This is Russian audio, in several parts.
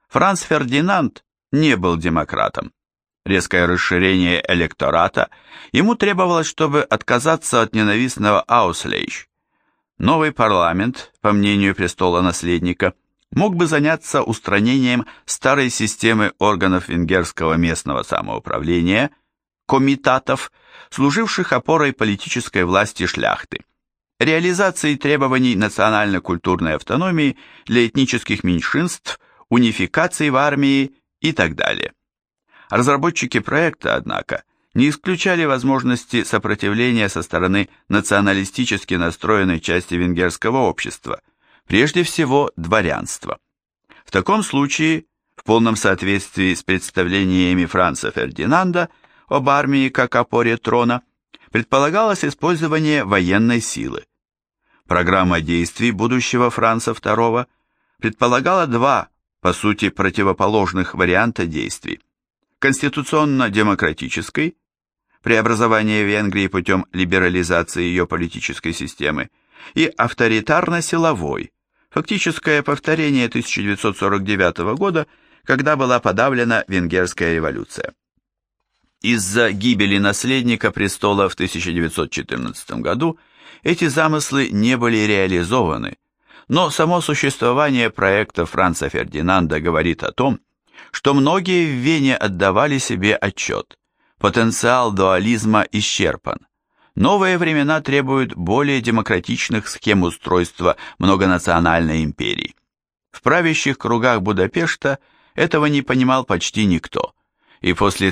Франц Фердинанд не был демократом. Резкое расширение электората ему требовалось, чтобы отказаться от ненавистного Ауслейш. Новый парламент, по мнению престолонаследника, мог бы заняться устранением старой системы органов венгерского местного самоуправления, комитатов, служивших опорой политической власти шляхты, реализацией требований национально-культурной автономии для этнических меньшинств, унификации в армии и так далее. Разработчики проекта, однако, не исключали возможности сопротивления со стороны националистически настроенной части венгерского общества, прежде всего дворянства. В таком случае, в полном соответствии с представлениями Франца Фердинанда об армии как опоре трона, предполагалось использование военной силы. Программа действий будущего Франца II предполагала два, по сути, противоположных варианта действий. Конституционно-демократической, преобразование Венгрии путем либерализации ее политической системы, и авторитарно-силовой, фактическое повторение 1949 года, когда была подавлена Венгерская революция. Из-за гибели наследника престола в 1914 году эти замыслы не были реализованы, но само существование проекта Франца Фердинанда говорит о том, что многие в Вене отдавали себе отчет. Потенциал дуализма исчерпан. Новые времена требуют более демократичных схем устройства многонациональной империи. В правящих кругах Будапешта этого не понимал почти никто, и после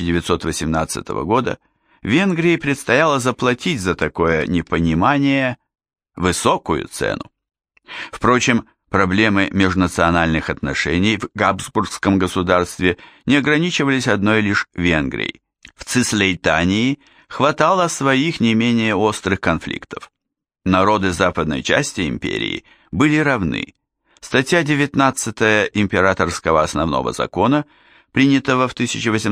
1918 года Венгрии предстояло заплатить за такое непонимание высокую цену. Впрочем, проблемы межнациональных отношений в Габсбургском государстве не ограничивались одной лишь Венгрией. В Цислейтании хватало своих не менее острых конфликтов. Народы западной части империи были равны. Статья 19 императорского основного закона, принятого в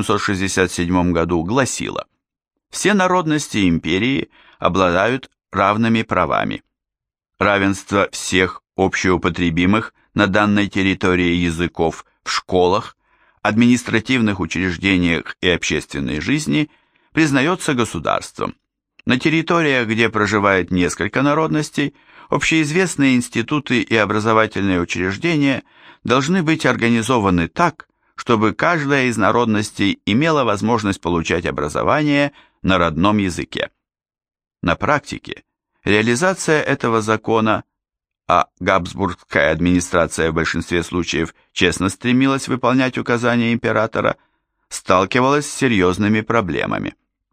1867 году, гласила: «Все народности империи обладают равными правами. Равенство всех общеупотребимых на данной территории языков в школах, административных учреждениях и общественной жизни признается государством. На территориях, где проживает несколько народностей, общеизвестные институты и образовательные учреждения должны быть организованы так, чтобы каждая из народностей имела возможность получать образование на родном языке». На практике реализация этого закона, а Габсбургская администрация в большинстве случаев честно стремилась выполнять указания императора, сталкивалась с серьезными проблемами.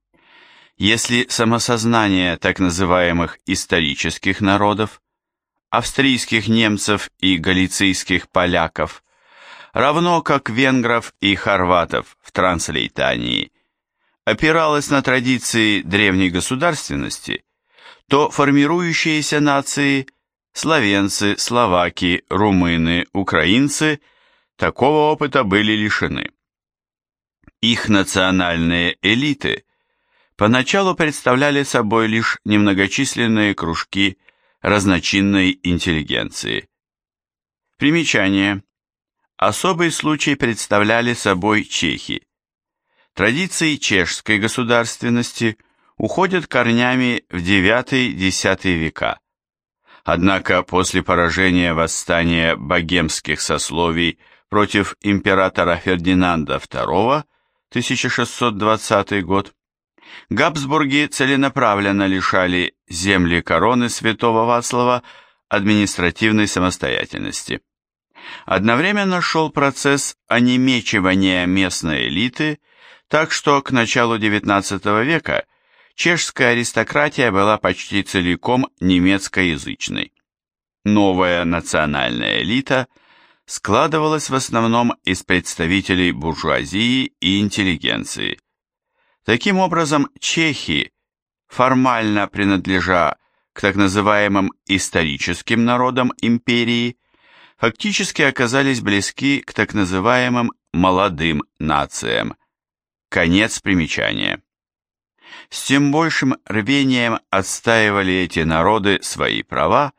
Если самосознание так называемых исторических народов, австрийских немцев и галицийских поляков, равно как венгров и хорватов в Транслейтании, опиралось на традиции древней государственности, то формирующиеся нации – словенцы, словаки, румыны, украинцы – такого опыта были лишены. Их национальные элиты поначалу представляли собой лишь немногочисленные кружки разночинной интеллигенции. Примечание. Особый случай представляли собой чехи. Традиции чешской государственности уходят корнями в IX-X века. Однако после поражения восстания богемских сословий против императора Фердинанда II, 1620 год, Габсбурги целенаправленно лишали земли короны святого Вацлава административной самостоятельности. Одновременно шел процесс онемечивания местной элиты, так что к началу XIX века чешская аристократия была почти целиком немецкоязычной. Новая национальная элита складывалась в основном из представителей буржуазии и интеллигенции. Таким образом, чехи, формально принадлежа к так называемым историческим народам империи, фактически оказались близки к так называемым молодым нациям. Конец примечания. С тем большим рвением отстаивали эти народы свои права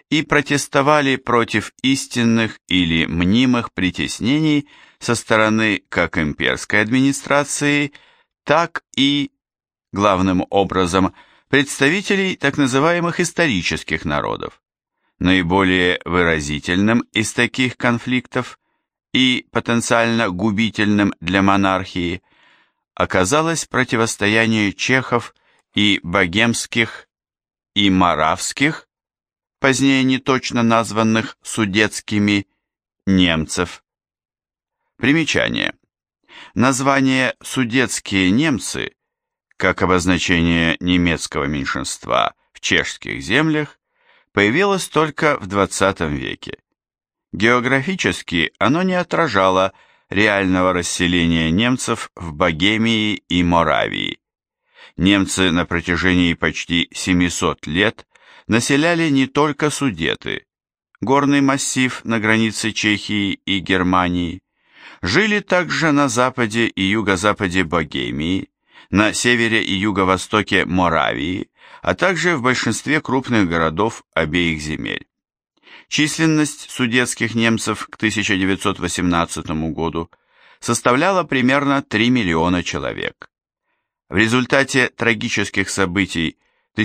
и протестовали против истинных или мнимых притеснений со стороны как имперской администрации, так и, главным образом, представителей так называемых исторических народов. Наиболее выразительным из таких конфликтов и потенциально губительным для монархии оказалось противостояние чехов и богемских и моравских, позднее неточно названных судетскими, немцев. Примечание. Название «судетские немцы» как обозначение немецкого меньшинства в чешских землях появилось только в XX веке. Географически оно не отражало реального расселения немцев в Богемии и Моравии. Немцы на протяжении почти 700 лет населяли не только Судеты, горный массив на границе Чехии и Германии, жили также на западе и юго-западе Богемии, на севере и юго-востоке Моравии, а также в большинстве крупных городов обеих земель. Численность судетских немцев к 1918 году составляла примерно 3 миллиона человек. В результате трагических событий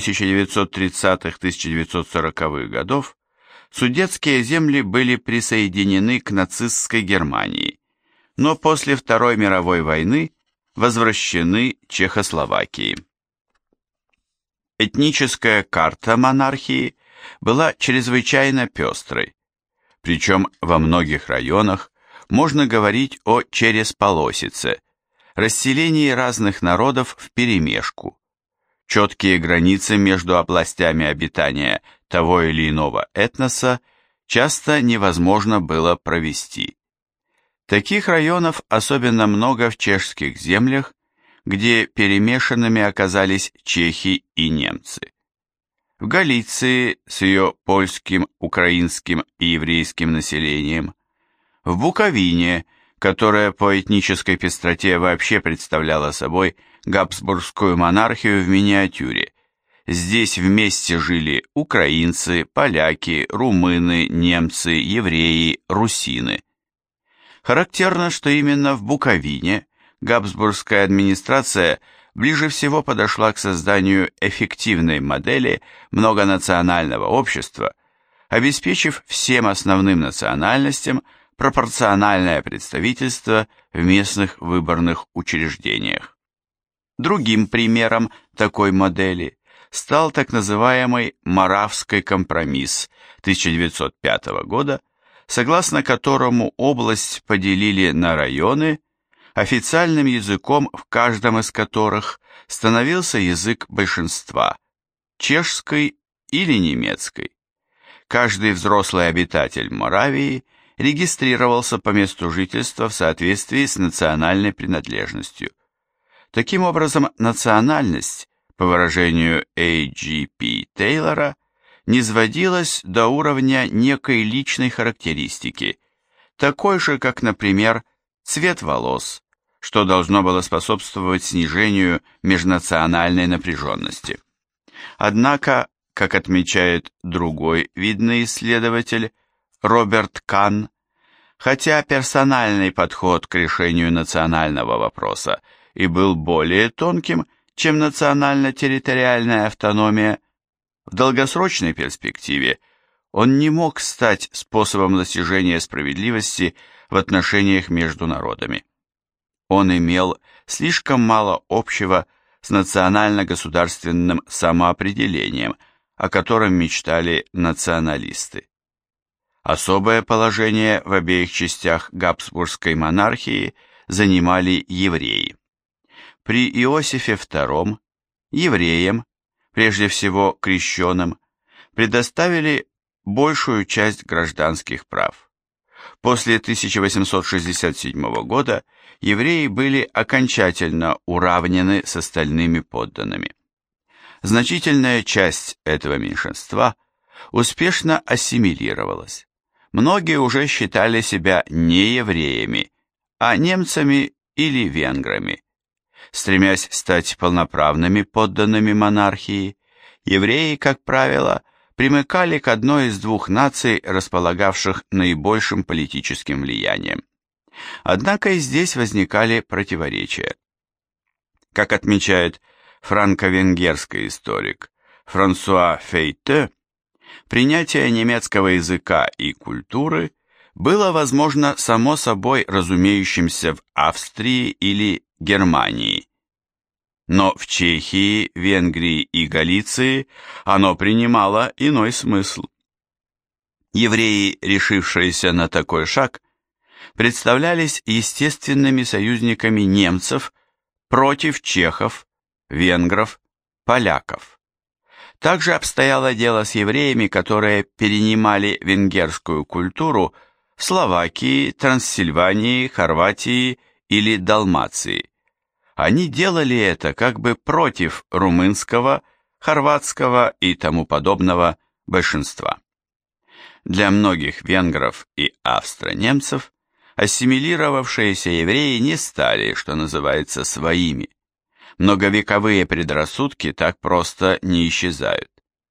1930-1940-х годов судетские земли были присоединены к нацистской Германии, но после Второй мировой войны возвращены Чехословакии. Этническая карта монархии была чрезвычайно пестрой, причем во многих районах можно говорить о чересполосице, расселении разных народов вперемешку. Четкие границы между областями обитания того или иного этноса часто невозможно было провести. Таких районов особенно много в чешских землях, где перемешанными оказались чехи и немцы. В Галиции с ее польским, украинским и еврейским населением, в Буковине, которая по этнической пестроте вообще представляла собой габсбургскую монархию в миниатюре. Здесь вместе жили украинцы, поляки, румыны, немцы, евреи, русины. Характерно, что именно в Буковине габсбургская администрация ближе всего подошла к созданию эффективной модели многонационального общества, обеспечив всем основным национальностям пропорциональное представительство в местных выборных учреждениях. Другим примером такой модели стал так называемый Моравский компромисс 1905 года, согласно которому область поделили на районы, официальным языком в каждом из которых становился язык большинства – чешский или немецкий. Каждый взрослый обитатель Моравии регистрировался по месту жительства в соответствии с национальной принадлежностью. Таким образом, национальность, по выражению A.G.P. Тейлора, низводилась до уровня некой личной характеристики, такой же, как, например, цвет волос, что должно было способствовать снижению межнациональной напряженности. Однако, как отмечает другой видный исследователь, Роберт Кан, хотя персональный подход к решению национального вопроса и был более тонким, чем национально-территориальная автономия, в долгосрочной перспективе он не мог стать способом достижения справедливости в отношениях между народами. Он имел слишком мало общего с национально-государственным самоопределением, о котором мечтали националисты. Особое положение в обеих частях габсбургской монархии занимали евреи. При Иосифе II евреям, прежде всего крещенным, предоставили большую часть гражданских прав. После 1867 года евреи были окончательно уравнены с остальными подданными. Значительная часть этого меньшинства успешно ассимилировалась. Многие уже считали себя не евреями, а немцами или венграми. Стремясь стать полноправными подданными монархии, евреи, как правило, примыкали к одной из двух наций, располагавших наибольшим политическим влиянием. Однако и здесь возникали противоречия. Как отмечает франко-венгерский историк Франсуа Фейте, принятие немецкого языка и культуры было возможно само собой разумеющимся в Австрии или Германии. Но в Чехии, Венгрии и Галиции оно принимало иной смысл. Евреи, решившиеся на такой шаг, представлялись естественными союзниками немцев против чехов, венгров, поляков. Также обстояло дело с евреями, которые перенимали венгерскую культуру в Словакии, Трансильвании, Хорватии или Далмации. Они делали это как бы против румынского, хорватского и тому подобного большинства. Для многих венгров и австро-немцев ассимилировавшиеся евреи не стали, что называется, своими. Многовековые предрассудки так просто не исчезают.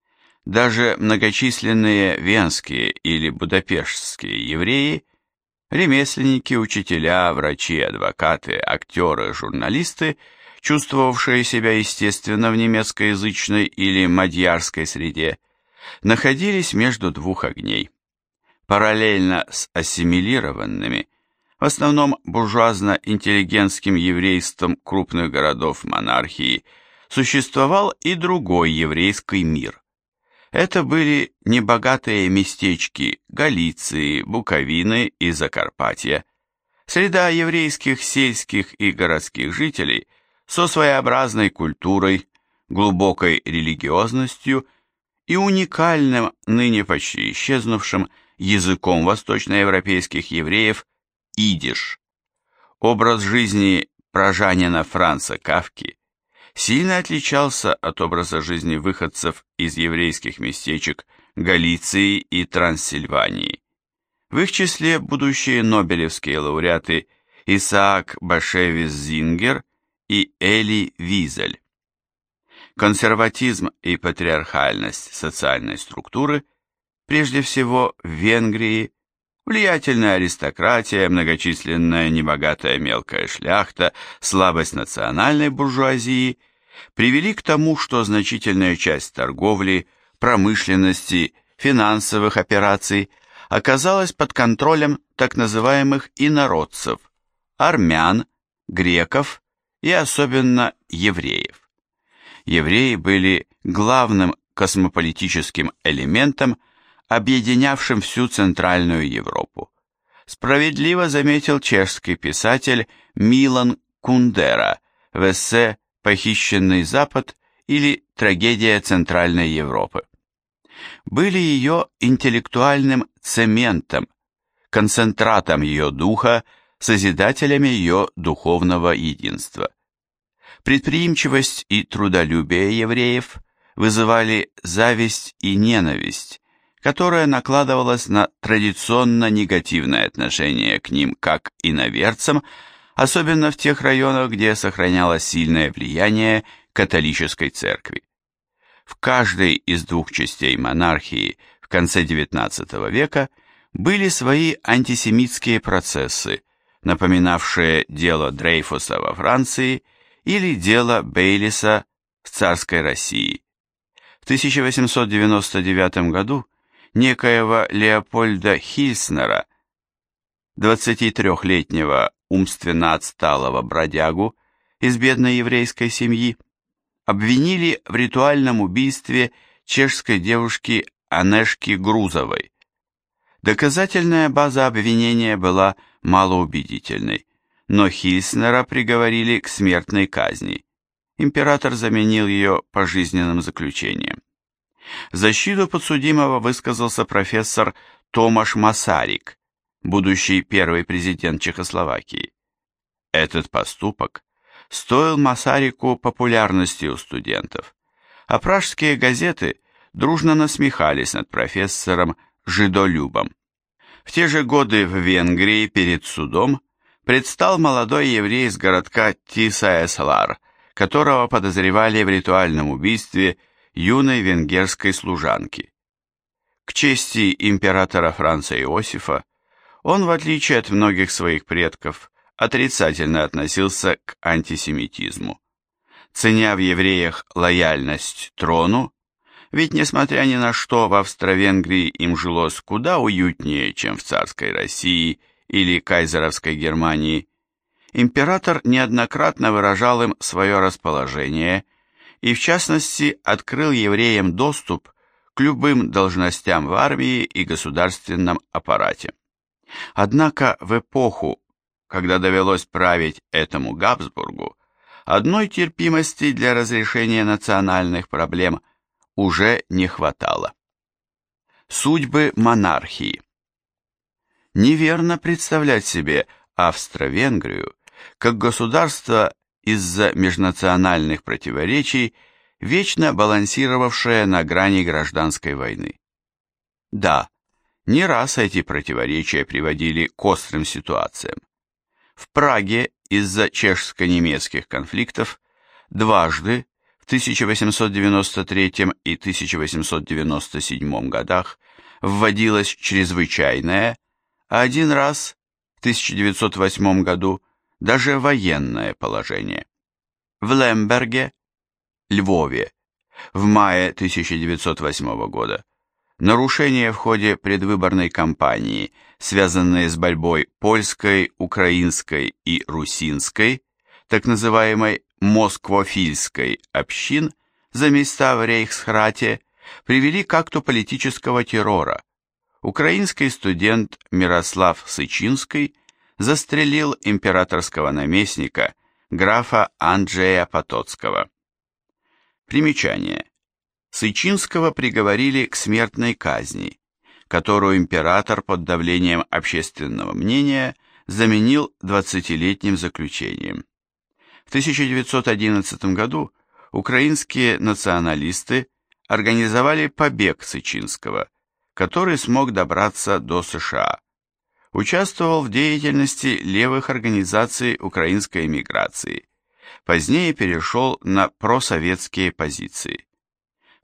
Даже многочисленные венские или будапештские евреи, ремесленники, учителя, врачи, адвокаты, актеры, журналисты, чувствовавшие себя естественно в немецкоязычной или мадьярской среде, находились между двух огней. Параллельно с ассимилированными, в основном буржуазно-интеллигентским еврейством крупных городов монархии, существовал и другой еврейский мир. Это были небогатые местечки Галиции, Буковины и Закарпатья, среда еврейских сельских и городских жителей со своеобразной культурой, глубокой религиозностью и уникальным, ныне почти исчезнувшим, языком восточноевропейских евреев идиш. Образ жизни прожанина Франца Кафки сильно отличался от образа жизни выходцев из еврейских местечек Галиции и Трансильвании. В их числе будущие нобелевские лауреаты Исаак Башевис Зингер и Эли Визель. Консерватизм и патриархальность социальной структуры, прежде всего в Венгрии, влиятельная аристократия, многочисленная небогатая мелкая шляхта, слабость национальной буржуазии привели к тому, что значительная часть торговли, промышленности, финансовых операций оказалась под контролем так называемых инородцев, армян, греков и особенно евреев. Евреи были главным космополитическим элементом, объединявшим всю Центральную Европу. Справедливо заметил чешский писатель Милан Кундера в эссе «Похищенный Запад» или «Трагедия Центральной Европы». Были ее интеллектуальным цементом, концентратом ее духа, созидателями ее духовного единства. Предприимчивость и трудолюбие евреев вызывали зависть и ненависть, которая накладывалась на традиционно негативное отношение к ним как иноверцам, особенно в тех районах, где сохранялось сильное влияние католической церкви. В каждой из двух частей монархии в конце XIX века были свои антисемитские процессы, напоминавшие дело Дрейфуса во Франции или дело Бейлиса в царской России. В 1899 году некоего Леопольда Хильснера, 23-летнего умственно отсталого бродягу из бедной еврейской семьи, обвинили в ритуальном убийстве чешской девушки Анешки Грузовой. Доказательная база обвинения была малоубедительной, но Хильснера приговорили к смертной казни. Император заменил ее пожизненным заключением. В защиту подсудимого высказался профессор Томаш Масарик, будущий первый президент Чехословакии. Этот поступок стоил Масарику популярности у студентов, а пражские газеты дружно насмехались над профессором жидолюбом. В те же годы в Венгрии перед судом предстал молодой еврей из городка Тисаеслар, которого подозревали в ритуальном убийстве юной венгерской служанки. К чести императора Франца Иосифа, он, в отличие от многих своих предков, отрицательно относился к антисемитизму. Ценя в евреях лояльность трону, ведь, несмотря ни на что, в Австро-Венгрии им жилось куда уютнее, чем в царской России или кайзеровской Германии, император неоднократно выражал им свое расположение и, в частности, открыл евреям доступ к любым должностям в армии и государственном аппарате. Однако в эпоху, когда довелось править этому Габсбургу, одной терпимости для разрешения национальных проблем уже не хватало. Судьбы монархии. Неверно представлять себе Австро-Венгрию как государство из-за межнациональных противоречий, вечно балансировавшее на грани гражданской войны. Да, не раз эти противоречия приводили к острым ситуациям. В Праге из-за чешско-немецких конфликтов дважды в 1893 и 1897 годах вводилось чрезвычайное, а один раз в 1908 году даже военное положение. В Лемберге, Львове, в мае 1908 года нарушения в ходе предвыборной кампании, связанные с борьбой польской, украинской и русинской, так называемой москвофильской общин за места в Рейхсрате, привели к акту политического террора. Украинский студент Мирослав Сычинский застрелил императорского наместника графа Анджея Потоцкого. Примечание. Сычинского приговорили к смертной казни, которую император под давлением общественного мнения заменил 20-летним заключением. В 1911 году украинские националисты организовали побег Сычинского, который смог добраться до США. Участвовал в деятельности левых организаций украинской эмиграции. Позднее перешел на просоветские позиции. В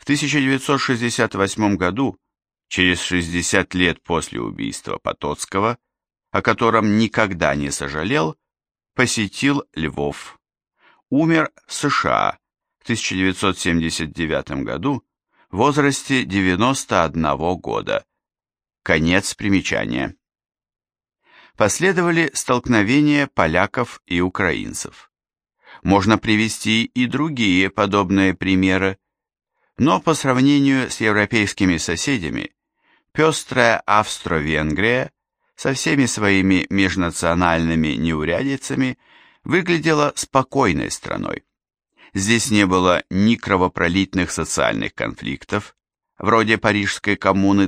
1968 году, через 60 лет после убийства Потоцкого, о котором никогда не сожалел, посетил Львов. Умер в США в 1979 году в возрасте 91 года. Конец примечания. Последовали столкновения поляков и украинцев. Можно привести и другие подобные примеры, но по сравнению с европейскими соседями, пестрая Австро-Венгрия со всеми своими межнациональными неурядицами выглядела спокойной страной. Здесь не было ни кровопролитных социальных конфликтов, вроде Парижской коммуны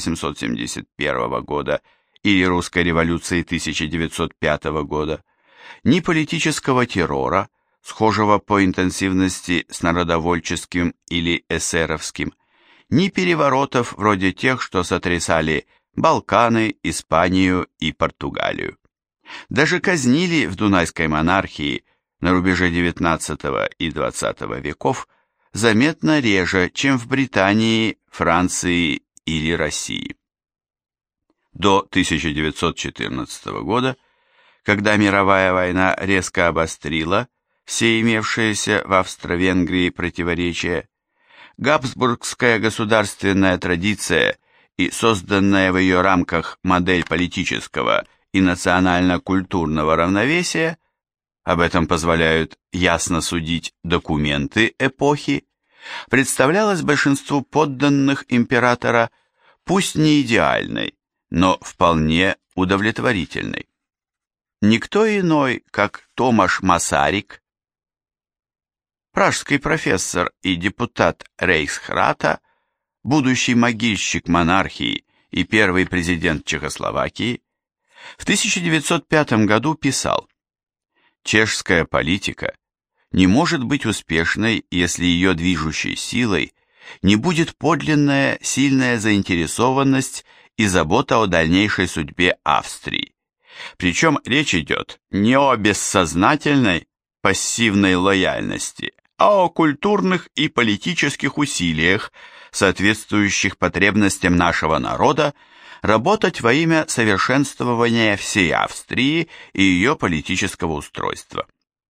1871 года или Русской революции 1905 года, ни политического террора, схожего по интенсивности с народовольческим или эсеровским, ни переворотов вроде тех, что сотрясали Балканы, Испанию и Португалию. Даже казнили в Дунайской монархии на рубеже XIX и XX веков заметно реже, чем в Британии, Франции или России. До 1914 года, когда мировая война резко обострила все имевшиеся в Австро-Венгрии противоречия, габсбургская государственная традиция и созданная в ее рамках модель политического и национально-культурного равновесия, об этом позволяют ясно судить документы эпохи, представлялась большинству подданных императора пусть не идеальной, но вполне удовлетворительной. Никто иной, как Томаш Масарик, пражский профессор и депутат Рейхсрата, будущий могильщик монархии и первый президент Чехословакии, в 1905 году писал: «Чешская политика не может быть успешной, если ее движущей силой не будет подлинная сильная заинтересованность и забота о дальнейшей судьбе Австрии. Причем речь идет не о бессознательной пассивной лояльности, а о культурных и политических усилиях, соответствующих потребностям нашего народа, работать во имя совершенствования всей Австрии и ее политического устройства.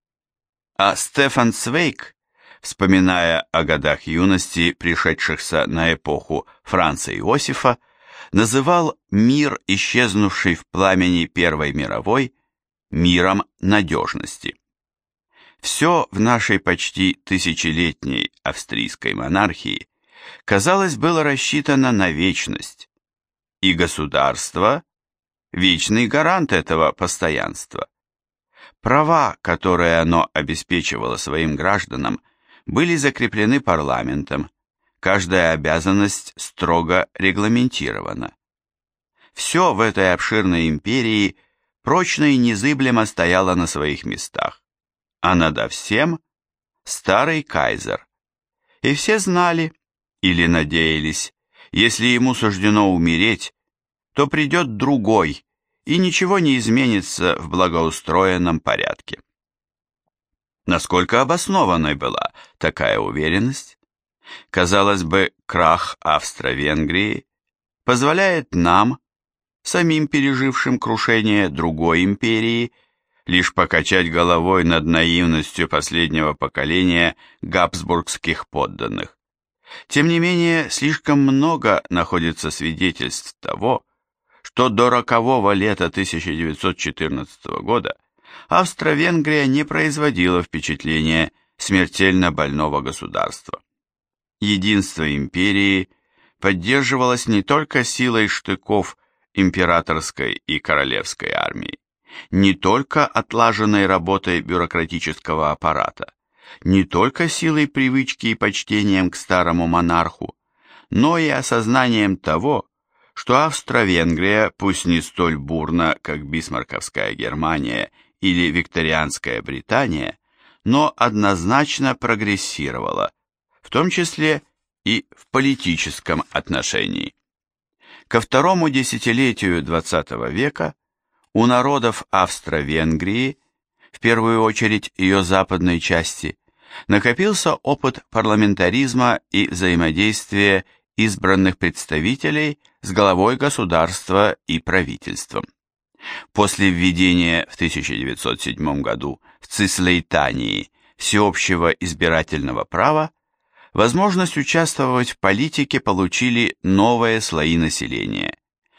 А Стефан Цвейг, вспоминая о годах юности, пришедшихся на эпоху Франца Иосифа, называл мир, исчезнувший в пламени Первой мировой, миром надежности. Все в нашей почти тысячелетней австрийской монархии, казалось, было рассчитано на вечность, и государство – вечный гарант этого постоянства. Права, которые оно обеспечивало своим гражданам, были закреплены парламентом, каждая обязанность строго регламентирована. Все в этой обширной империи прочно и незыблемо стояло на своих местах, а надо всем старый кайзер. И все знали, или надеялись, если ему суждено умереть, то придет другой, и ничего не изменится в благоустроенном порядке. Насколько обоснованной была такая уверенность? Казалось бы, крах Австро-Венгрии позволяет нам, самим пережившим крушение другой империи, лишь покачать головой над наивностью последнего поколения габсбургских подданных. Тем не менее, слишком много находится свидетельств того, что до рокового лета 1914 года Австро-Венгрия не производила впечатления смертельно больного государства. Единство империи поддерживалось не только силой штыков императорской и королевской армии, не только отлаженной работой бюрократического аппарата, не только силой привычки и почтением к старому монарху, но и осознанием того, что Австро-Венгрия, пусть не столь бурно, как Бисмарковская Германия или Викторианская Британия, но однозначно прогрессировала, в том числе и в политическом отношении. Ко второму десятилетию XX века у народов Австро-Венгрии, в первую очередь ее западной части, накопился опыт парламентаризма и взаимодействия избранных представителей с главой государства и правительством. После введения в 1907 году в Цислейтании всеобщего избирательного права возможность участвовать в политике получили новые слои населения.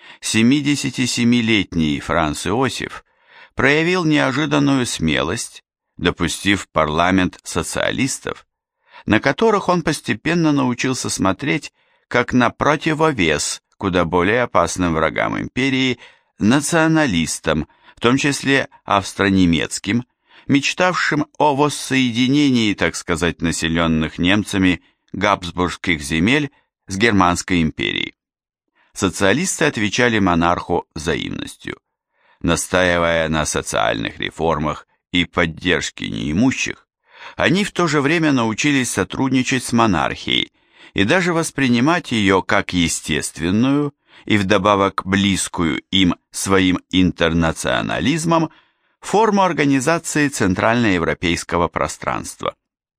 77-летний Франц Иосиф проявил неожиданную смелость, допустив в парламент социалистов, на которых он постепенно научился смотреть как на противовес куда более опасным врагам империи, националистам, в том числе австро-немецким, мечтавшим о воссоединении, так сказать, населенных немцами габсбургских земель с Германской империей. Социалисты отвечали монарху взаимностью, настаивая на социальных реформах и поддержке неимущих. Они в то же время научились сотрудничать с монархией и даже воспринимать ее как естественную и вдобавок близкую им своим интернационализмом форму организации центральноевропейского пространства.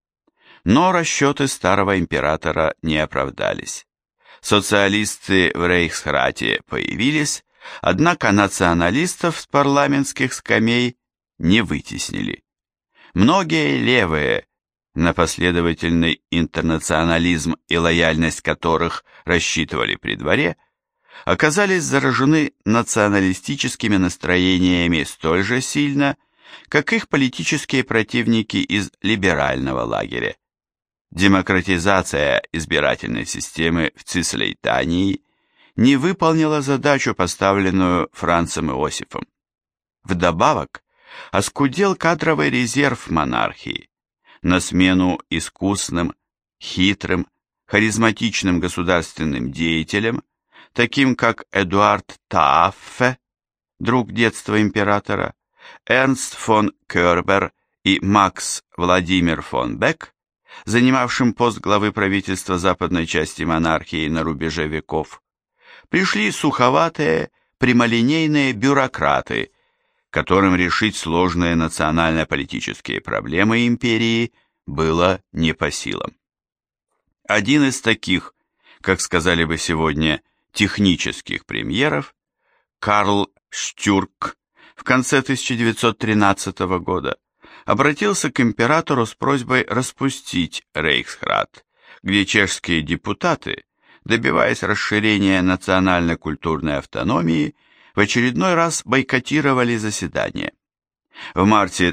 Но расчеты старого императора не оправдались. Социалисты в Рейхсрате появились, однако националистов с парламентских скамей не вытеснили. Многие левые, на последовательный интернационализм и лояльность которых рассчитывали при дворе, оказались заражены националистическими настроениями столь же сильно, как их политические противники из либерального лагеря. Демократизация избирательной системы в Цислейтании не выполнила задачу, поставленную Францем Иосифом. Вдобавок, оскудел кадровый резерв монархии. На смену искусным, хитрым, харизматичным государственным деятелям, таким как Эдуард Тааффе, друг детства императора, Эрнст фон Кёрбер и Макс Владимир фон Бек, занимавшим пост главы правительства западной части монархии на рубеже веков, пришли суховатые, прямолинейные бюрократы, которым решить сложные национально-политические проблемы империи было не по силам. Один из таких, как сказали бы сегодня, технических премьеров, Карл Штюрк, в конце 1913 года обратился к императору с просьбой распустить Рейхсрат, где чешские депутаты, добиваясь расширения национально-культурной автономии, в очередной раз бойкотировали заседание. В марте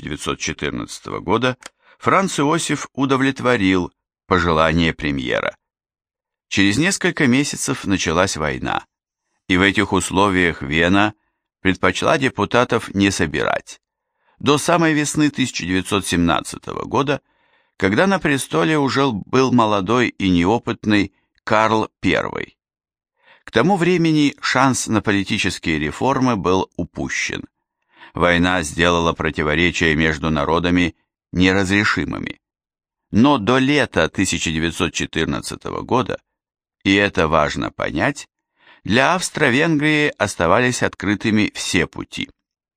1914 года Франц Иосиф удовлетворил пожелание премьера. Через несколько месяцев началась война, и в этих условиях Вена предпочла депутатов не собирать. До самой весны 1917 года, когда на престоле уже был молодой и неопытный Карл I. К тому времени шанс на политические реформы был упущен. Война сделала противоречия между народами неразрешимыми. Но до лета 1914 года, и это важно понять, для Австро-Венгрии оставались открытыми все пути.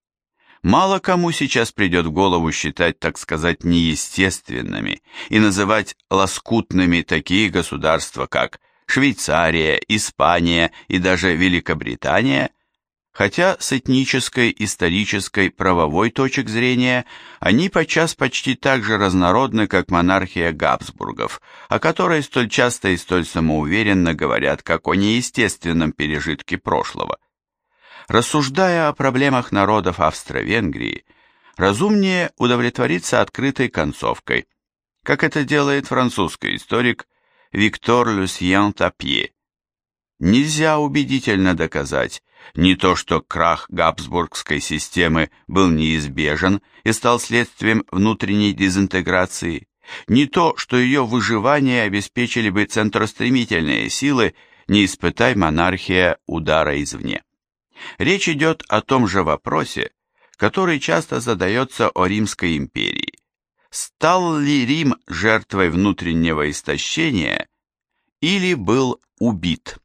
Мало кому сейчас придет в голову считать, так сказать, неестественными и называть лоскутными такие государства, как Швейцария, Испания и даже Великобритания, хотя с этнической, исторической, правовой точек зрения они подчас почти так же разнородны, как монархия Габсбургов, о которой столь часто и столь самоуверенно говорят, как о неестественном пережитке прошлого. Рассуждая о проблемах народов Австро-Венгрии, разумнее удовлетвориться открытой концовкой, как это делает французский историк Виктор Люсьен Тапье. Нельзя убедительно доказать не то, что крах Габсбургской системы был неизбежен и стал следствием внутренней дезинтеграции, не то, что ее выживание обеспечили бы центростремительные силы, не испытай монархия удара извне. Речь идет о том же вопросе, который часто задается о Римской империи. Стал ли Рим жертвой внутреннего истощения или был убит?